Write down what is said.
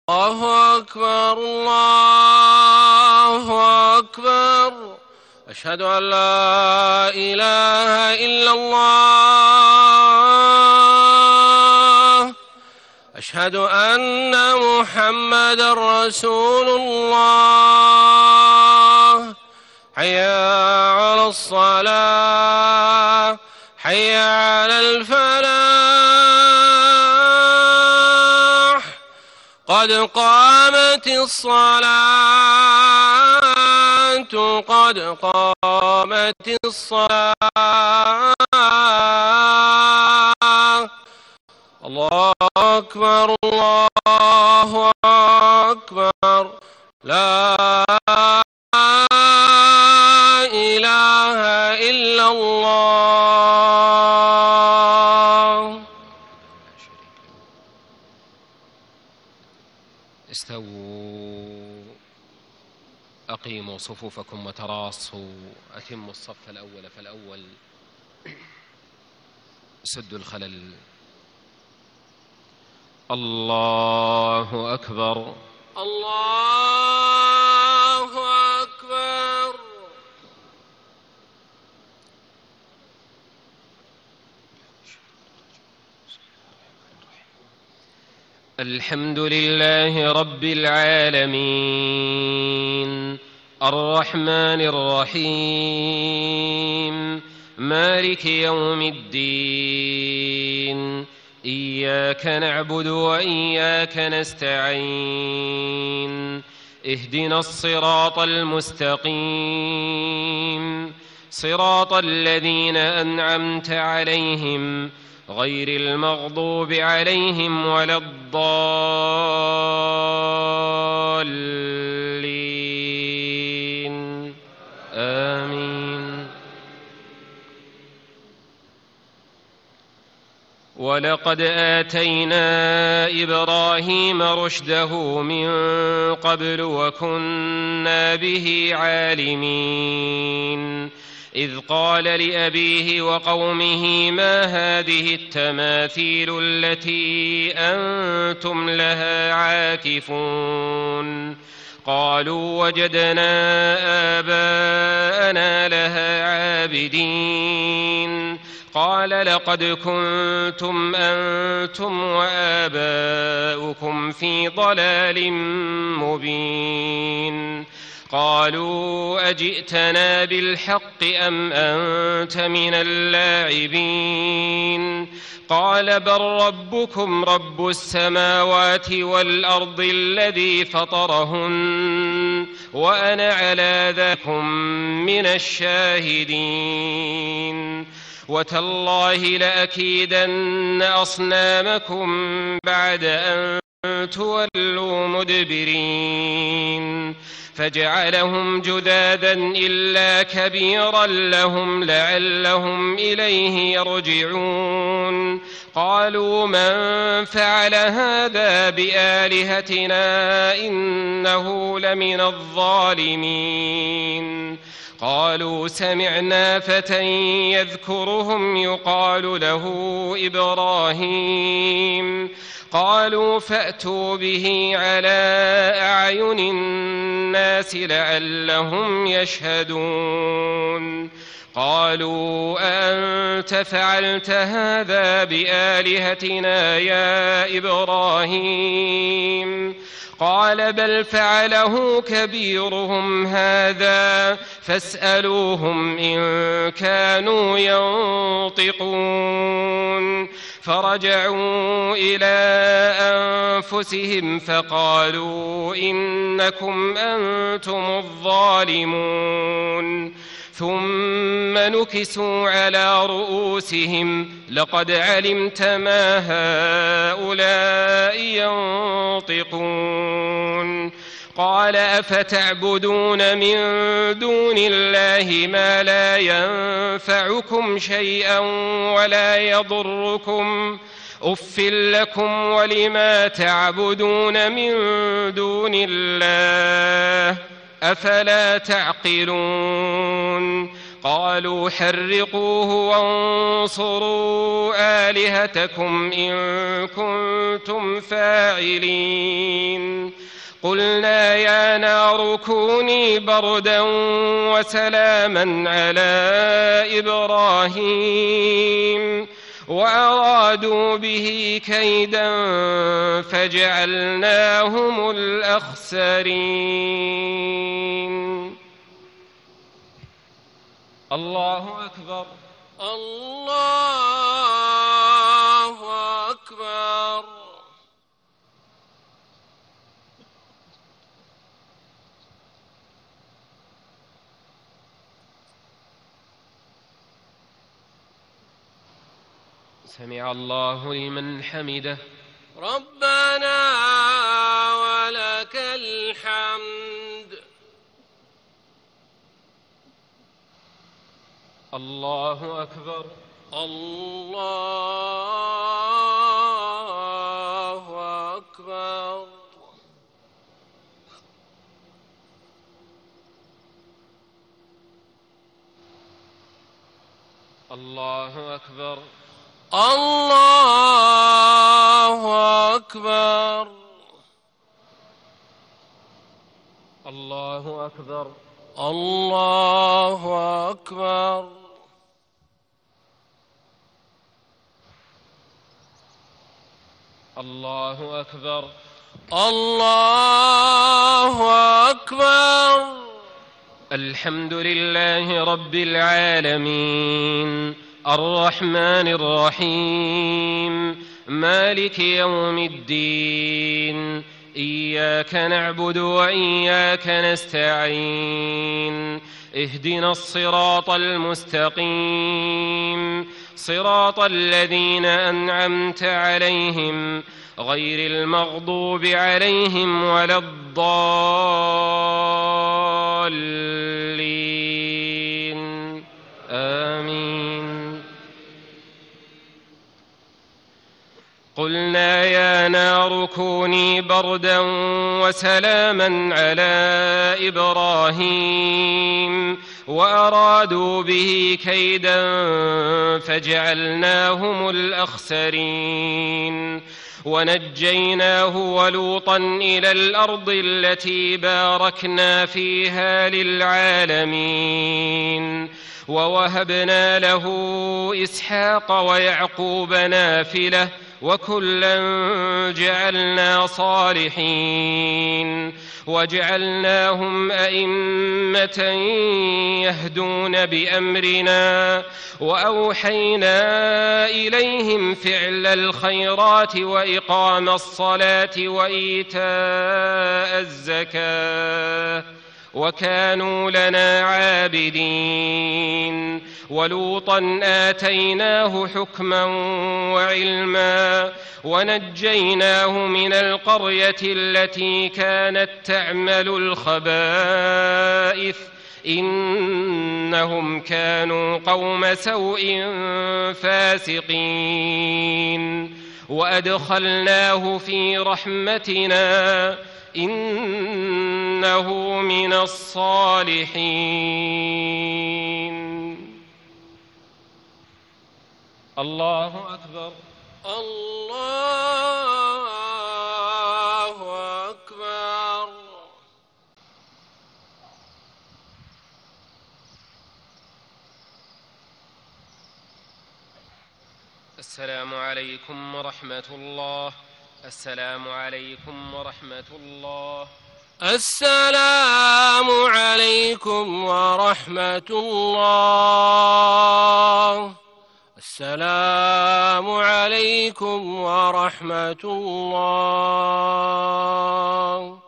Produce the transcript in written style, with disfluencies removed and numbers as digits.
الله أكبر الله أكبر. أشهد أن لا إله إلا الله. أشهد أن محمدًا رسول الله. حي على الصلاة حي على الفلاح. قد قامت الصلاة قد قامت الصلاة. الله أكبر الله أكبر. لا إله إلا الله. استووا أقيموا صفوفكم وتراصوا. أتموا الصف الأول فالأول. سدوا الخلل. الله أكبر الله أكبر. الحمد لله رب العالمين الرحمن الرحيم مالك يوم الدين. إياك نعبد وإياك نستعين. اهدنا الصراط المستقيم صراط الذين أنعمت عليهم غير المغضوب عليهم ولا الضالين. آمين. ولقد آتينا إبراهيم رشده من قبل وكنا به عالمين. إذ قال لأبيه وقومه ما هذه التماثيل التي أنتم لها عاكفون؟ قالوا وجدنا آباءنا لها عابدين. قال لقد كنتم أنتم وآباؤكم في ضلال مبين. قالوا أجئتنا بالحق أم أنت من اللاعبين؟ قال بل ربكم رب السماوات والأرض الذي فطرهن وأنا على ذلكم من الشاهدين. وتالله لأكيدن أصنامكم بعد أن تولوا مدبرين. فجعلهم جذاذا إلا كبيرا لهم لعلهم إليه يرجعون. قالوا من فعل هذا بآلهتنا إنه لمن الظالمين. قالوا سمعنا فتى يذكرهم يقال له إبراهيم. قالوا فأتوا به على أعين الناس لعلهم يشهدون. قالوا أأنت فعلت هذا بآلهتنا يا إبراهيم؟ قال بل فعله كبيرهم هذا فاسألوهم إن كانوا ينطقون. فرجعوا إلى أنفسهم فقالوا إنكم أنتم الظالمون. ثم نكسوا على رؤوسهم لقد علمت ما هؤلاء ينطقون. قال أفتعبدون من دون الله ما لا ينفعكم شيئا ولا يضركم؟ أف لكم ولما تعبدون من دون الله أفلا تعقلون؟ قالوا حرقوه وانصروا آلهتكم إن كنتم فاعلين. قلنا يا نار كوني بردا وسلاما على إبراهيم وأرادوا به كيدا فجعلناهم الأخسرين. الله أكبر. الله أكبر. سمع الله لمن حمده. ربنا ولك الحمد. الله أكبر. الله أكبر. الله أكبر. الله أكبر. الله أكبر. الله أكبر. الله أكبر. الله أكبر. الحمد لله رب العالمين الرحمن الرحيم مالك يوم الدين إياك نعبد وإياك نستعين اهدنا الصراط المستقيم صراط الذين أنعمت عليهم غير المغضوب عليهم ولا الضالين آمين. قلنا يا نار كوني بردا وسلاما على إبراهيم وأرادوا به كيدا فجعلناهم الأخسرين ونجيناه ولوطا إلى الأرض التي باركنا فيها للعالمين ووهبنا له إسحاق ويعقوب نافلة وكلا جعلنا صالحين وجعلناهم أئمة يهدون بأمرنا وأوحينا إليهم فعل الخيرات وإقام الصلاة وإيتاء الزكاة وكانوا لنا عابدين. ولوطا آتيناه حكما وعلما ونجيناه من القرية التي كانت تعمل الخبائث إنهم كانوا قوم سوء فاسقين وأدخلناه في رحمتنا إنه من الصالحين. الله أكبر. الله أكبر. السلام عليكم ورحمة الله. السلام عليكم ورحمة الله. السلام عليكم ورحمة الله. السلام عليكم ورحمة الله.